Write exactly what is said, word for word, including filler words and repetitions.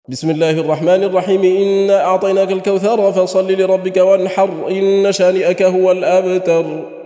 بسم الله الرحمن الرحيم. إنا أعطيناك الكوثر فصل لربك وانحر إن شانئك هو الأبتر.